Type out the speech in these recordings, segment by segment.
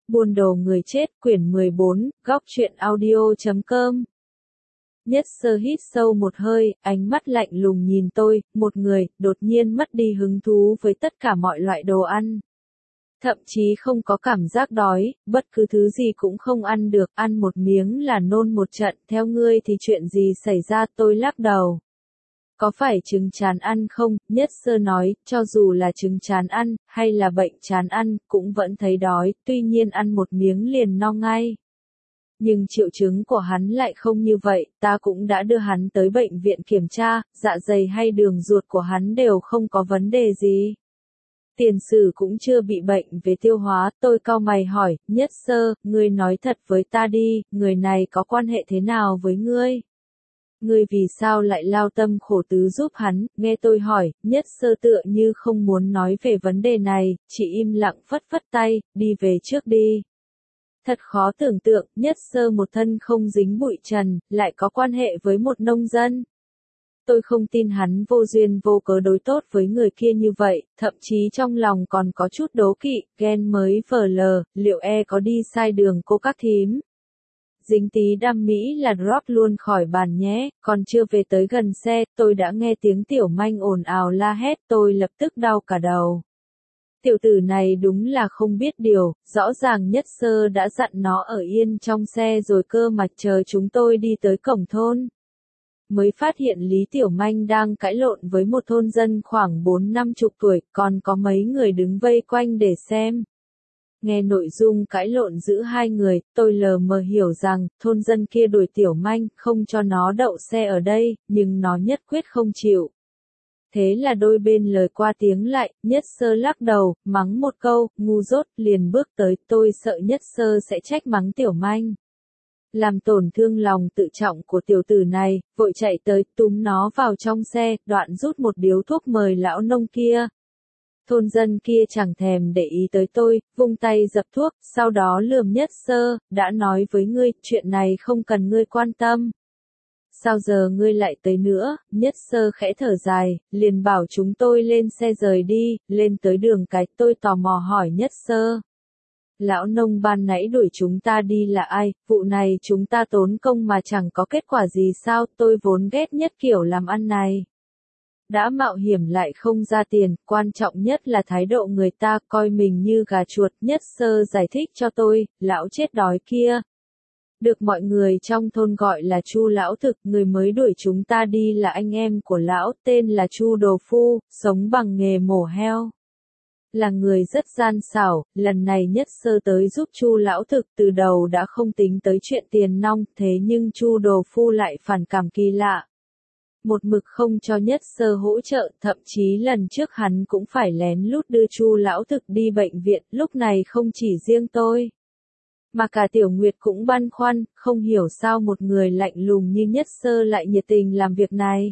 Buôn đồ người chết, quyển 14, góc truyện audio.com. Nhất Sơ hít sâu một hơi, ánh mắt lạnh lùng nhìn tôi, một người, đột nhiên mất đi hứng thú với tất cả mọi loại đồ ăn. Thậm chí không có cảm giác đói, bất cứ thứ gì cũng không ăn được, ăn một miếng là nôn một trận, theo ngươi thì chuyện gì xảy ra, tôi lắc đầu. Có phải chứng chán ăn không? Nhất Sơ nói, cho dù là chứng chán ăn, hay là bệnh chán ăn, cũng vẫn thấy đói, tuy nhiên ăn một miếng liền no ngay. Nhưng triệu chứng của hắn lại không như vậy, ta cũng đã đưa hắn tới bệnh viện kiểm tra, dạ dày hay đường ruột của hắn đều không có vấn đề gì. Tiền sử cũng chưa bị bệnh về tiêu hóa, tôi cau mày hỏi, Nhất Sơ, ngươi nói thật với ta đi, người này có quan hệ thế nào với ngươi? Ngươi vì sao lại lao tâm khổ tứ giúp hắn, nghe tôi hỏi, Nhất Sơ tựa như không muốn nói về vấn đề này, chỉ im lặng phất phất tay, đi về trước đi. Thật khó tưởng tượng, Nhất Sơ một thân không dính bụi trần, lại có quan hệ với một nông dân. Tôi không tin hắn vô duyên vô cớ đối tốt với người kia như vậy, thậm chí trong lòng còn có chút đố kỵ, ghen mới vờ lờ, liệu có đi sai đường cô các thím. Dính tí đam mỹ là drop luôn khỏi bàn nhé, còn chưa về tới gần xe, tôi đã nghe tiếng Tiểu Manh ồn ào la hét, tôi lập tức đau cả đầu. Tiểu tử này đúng là không biết điều, rõ ràng Nhất Sơ đã dặn nó ở yên trong xe rồi cơ mà chờ chúng tôi đi tới cổng thôn. Mới phát hiện Lý Tiểu Manh đang cãi lộn với một thôn dân khoảng 4-50 tuổi, còn có mấy người đứng vây quanh để xem. Nghe nội dung cãi lộn giữa hai người, tôi lờ mờ hiểu rằng, thôn dân kia đuổi Tiểu Manh, không cho nó đậu xe ở đây, nhưng nó nhất quyết không chịu. Thế là đôi bên lời qua tiếng lại, Nhất Sơ lắc đầu, mắng một câu, ngu dốt, liền bước tới, tôi sợ Nhất Sơ sẽ trách mắng Tiểu Manh. Làm tổn thương lòng tự trọng của tiểu tử này, vội chạy tới, túm nó vào trong xe, đoạn rút một điếu thuốc mời lão nông kia. Thôn dân kia chẳng thèm để ý tới tôi, vung tay dập thuốc, sau đó lườm Nhất Sơ, đã nói với ngươi, chuyện này không cần ngươi quan tâm. Sao giờ ngươi lại tới nữa? Nhất Sơ khẽ thở dài, liền bảo chúng tôi lên xe rời đi, lên tới đường cái, tôi tò mò hỏi Nhất Sơ. Lão nông ban nãy đuổi chúng ta đi là ai, vụ này chúng ta tốn công mà chẳng có kết quả gì sao, tôi vốn ghét nhất kiểu làm ăn này. Đã mạo hiểm lại không ra tiền, quan trọng nhất là thái độ người ta coi mình như gà chuột. Nhất Sơ giải thích cho tôi, lão chết đói kia. Được mọi người trong thôn gọi là Chu lão thực, người mới đuổi chúng ta đi là anh em của lão, tên là Chu Đồ Phu, sống bằng nghề mổ heo. Là người rất gian xảo, lần này Nhất Sơ tới giúp Chu lão thực từ đầu đã không tính tới chuyện tiền nong, thế nhưng Chu Đồ Phu lại phản cảm kỳ lạ. Một mực không cho Nhất Sơ hỗ trợ, thậm chí lần trước hắn cũng phải lén lút đưa Chu lão thực đi bệnh viện, lúc này không chỉ riêng tôi. Mà cả Tiểu Nguyệt cũng băn khoăn, không hiểu sao một người lạnh lùng như Nhất Sơ lại nhiệt tình làm việc này.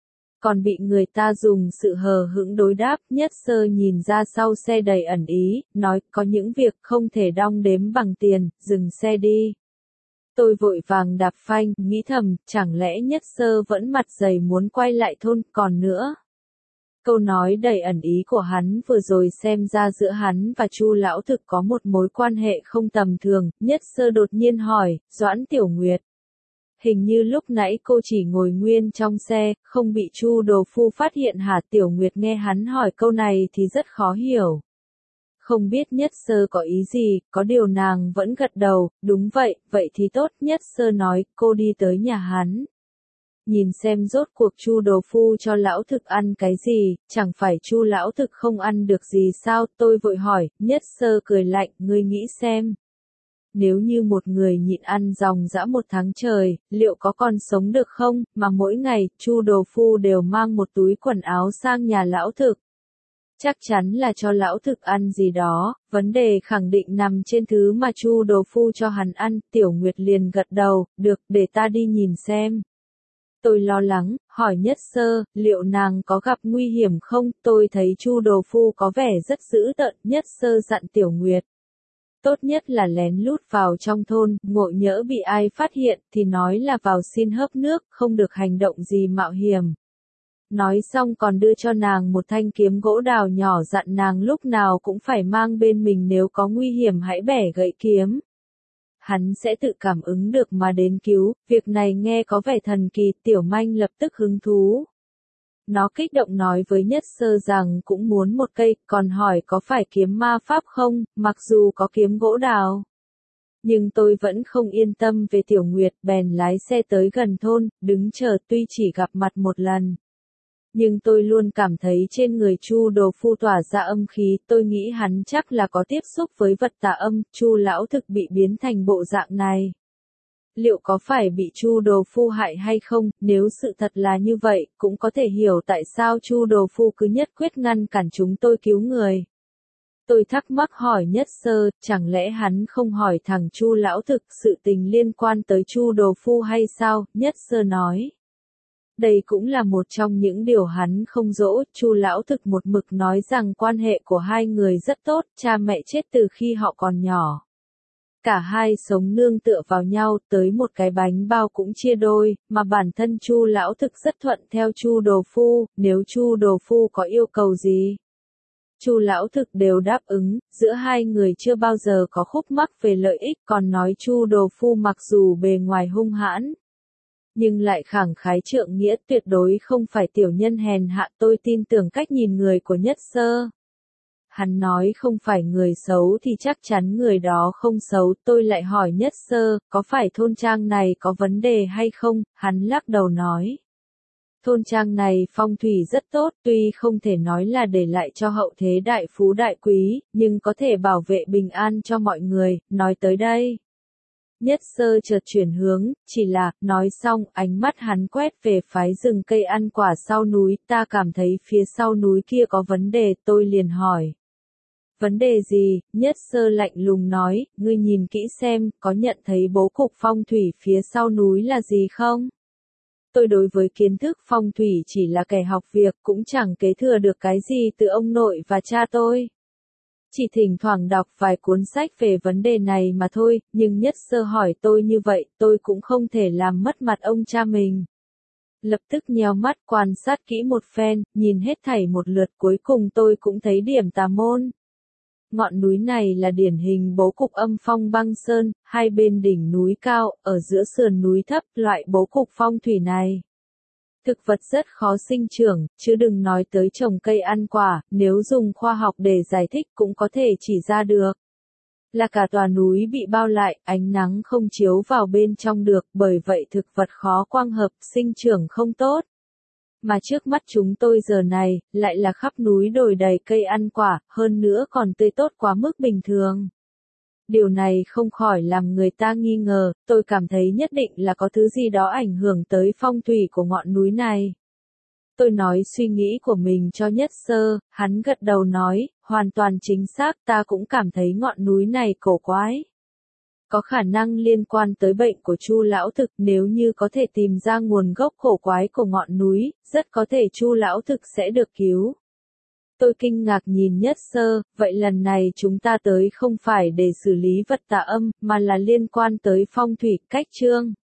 Còn bị người ta dùng sự hờ hững đối đáp, Nhất Sơ nhìn ra sau xe đầy ẩn ý, nói, có những việc không thể đong đếm bằng tiền, dừng xe đi. Tôi vội vàng đạp phanh, nghĩ thầm, chẳng lẽ Nhất Sơ vẫn mặt dày muốn quay lại thôn, còn nữa. Câu nói đầy ẩn ý của hắn vừa rồi xem ra giữa hắn và Chu lão thực có một mối quan hệ không tầm thường, Nhất Sơ đột nhiên hỏi, Doãn Tiểu Nguyệt. Hình như lúc nãy cô chỉ ngồi nguyên trong xe, không bị Chu Đồ Phu phát hiện hả? Tiểu Nguyệt nghe hắn hỏi câu này thì rất khó hiểu. Không biết Nhất Sơ có ý gì, có điều nàng vẫn gật đầu, đúng vậy, vậy thì tốt. Nhất Sơ nói, cô đi tới nhà hắn. Nhìn xem rốt cuộc Chu Đồ Phu cho lão thực ăn cái gì, chẳng phải Chu lão thực không ăn được gì sao? Tôi vội hỏi, Nhất Sơ cười lạnh, ngươi nghĩ xem. Nếu như một người nhịn ăn ròng rã 1 tháng trời, liệu có còn sống được không, mà mỗi ngày, Chu Đồ Phu đều mang một túi quần áo sang nhà lão thực. Chắc chắn là cho lão thực ăn gì đó, vấn đề khẳng định nằm trên thứ mà Chu Đồ Phu cho hắn ăn. Tiểu Nguyệt liền gật đầu, được, để ta đi nhìn xem. Tôi lo lắng, hỏi Nhất Sơ, liệu nàng có gặp nguy hiểm không? Tôi thấy Chu Đồ Phu có vẻ rất dữ tợn. Nhất Sơ dặn Tiểu Nguyệt. Tốt nhất là lén lút vào trong thôn, ngộ nhỡ bị ai phát hiện thì nói là vào xin hớp nước, không được hành động gì mạo hiểm. Nói xong còn đưa cho nàng một thanh kiếm gỗ đào nhỏ, dặn nàng lúc nào cũng phải mang bên mình, nếu có nguy hiểm hãy bẻ gãy kiếm. Hắn sẽ tự cảm ứng được mà đến cứu. Việc này nghe có vẻ thần kỳ, Tiểu Manh lập tức hứng thú. Nó kích động nói với Nhất Sơ rằng cũng muốn một cây, còn hỏi có phải kiếm ma pháp không, mặc dù có kiếm gỗ đào. Nhưng tôi vẫn không yên tâm về Tiểu Nguyệt, bèn lái xe tới gần thôn, đứng chờ. Tuy chỉ gặp mặt một lần, nhưng tôi luôn cảm thấy trên người Chu Đồ Phu tỏa ra âm khí, tôi nghĩ hắn chắc là có tiếp xúc với vật tà âm. Chu lão thực bị biến thành bộ dạng này, liệu có phải bị Chu Đồ Phu hại hay không? Nếu sự thật là như vậy, cũng có thể hiểu tại sao Chu Đồ Phu cứ nhất quyết ngăn cản chúng tôi cứu người. Tôi thắc mắc hỏi Nhất Sơ, chẳng lẽ hắn không hỏi thằng Chu lão thực sự tình liên quan tới Chu Đồ Phu hay sao? Nhất Sơ nói. Đây cũng là một trong những điều hắn không dỗ. Chu lão thực một mực nói rằng quan hệ của hai người rất tốt, cha mẹ chết từ khi họ còn nhỏ. Cả hai sống nương tựa vào nhau, tới một cái bánh bao cũng chia đôi, mà bản thân Chu lão thực rất thuận theo Chu Đồ Phu, nếu Chu Đồ Phu có yêu cầu gì, Chu lão thực đều đáp ứng, giữa hai người chưa bao giờ có khúc mắc về lợi ích. Còn nói Chu Đồ Phu mặc dù bề ngoài hung hãn, nhưng lại khẳng khái trượng nghĩa, tuyệt đối không phải tiểu nhân hèn hạ. Tôi tin tưởng cách nhìn người của Nhất Sơ. Hắn nói không phải người xấu thì chắc chắn người đó không xấu. Tôi lại hỏi Nhất Sơ, có phải thôn trang này có vấn đề hay không? Hắn lắc đầu nói. Thôn trang này phong thủy rất tốt, tuy không thể nói là để lại cho hậu thế đại phú đại quý, nhưng có thể bảo vệ bình an cho mọi người. Nói tới đây, Nhất Sơ chợt chuyển hướng, chỉ là, nói xong, ánh mắt hắn quét về phái rừng cây ăn quả sau núi. Ta cảm thấy phía sau núi kia có vấn đề, tôi liền hỏi. Vấn đề gì? Nhất Sơ lạnh lùng nói, ngươi nhìn kỹ xem, có nhận thấy bố cục phong thủy phía sau núi là gì không? Tôi đối với kiến thức phong thủy chỉ là kẻ học việc, cũng chẳng kế thừa được cái gì từ ông nội và cha tôi. Chỉ thỉnh thoảng đọc vài cuốn sách về vấn đề này mà thôi, nhưng Nhất Sơ hỏi tôi như vậy, tôi cũng không thể làm mất mặt ông cha mình. Lập tức nheo mắt quan sát kỹ một phen, nhìn hết thảy một lượt, cuối cùng tôi cũng thấy điểm tà môn. Ngọn núi này là điển hình bố cục âm phong băng sơn, hai bên đỉnh núi cao, ở giữa sườn núi thấp. Loại bố cục phong thủy này, thực vật rất khó sinh trưởng, chứ đừng nói tới trồng cây ăn quả, nếu dùng khoa học để giải thích cũng có thể chỉ ra được. Là cả tòa núi bị bao lại, ánh nắng không chiếu vào bên trong được, bởi vậy thực vật khó quang hợp, sinh trưởng không tốt. Mà trước mắt chúng tôi giờ này, lại là khắp núi đồi đầy cây ăn quả, hơn nữa còn tươi tốt quá mức bình thường. Điều này không khỏi làm người ta nghi ngờ, tôi cảm thấy nhất định là có thứ gì đó ảnh hưởng tới phong thủy của ngọn núi này. Tôi nói suy nghĩ của mình cho Nhất Sơ, hắn gật đầu nói, hoàn toàn chính xác, ta cũng cảm thấy ngọn núi này cổ quái. Có khả năng liên quan tới bệnh của Chu lão thực, nếu như có thể tìm ra nguồn gốc cổ quái của ngọn núi, rất có thể Chu lão thực sẽ được cứu. Tôi kinh ngạc nhìn Nhất Sơ, vậy lần này chúng ta tới không phải để xử lý vật tà âm, mà là liên quan tới phong thủy. Cách chương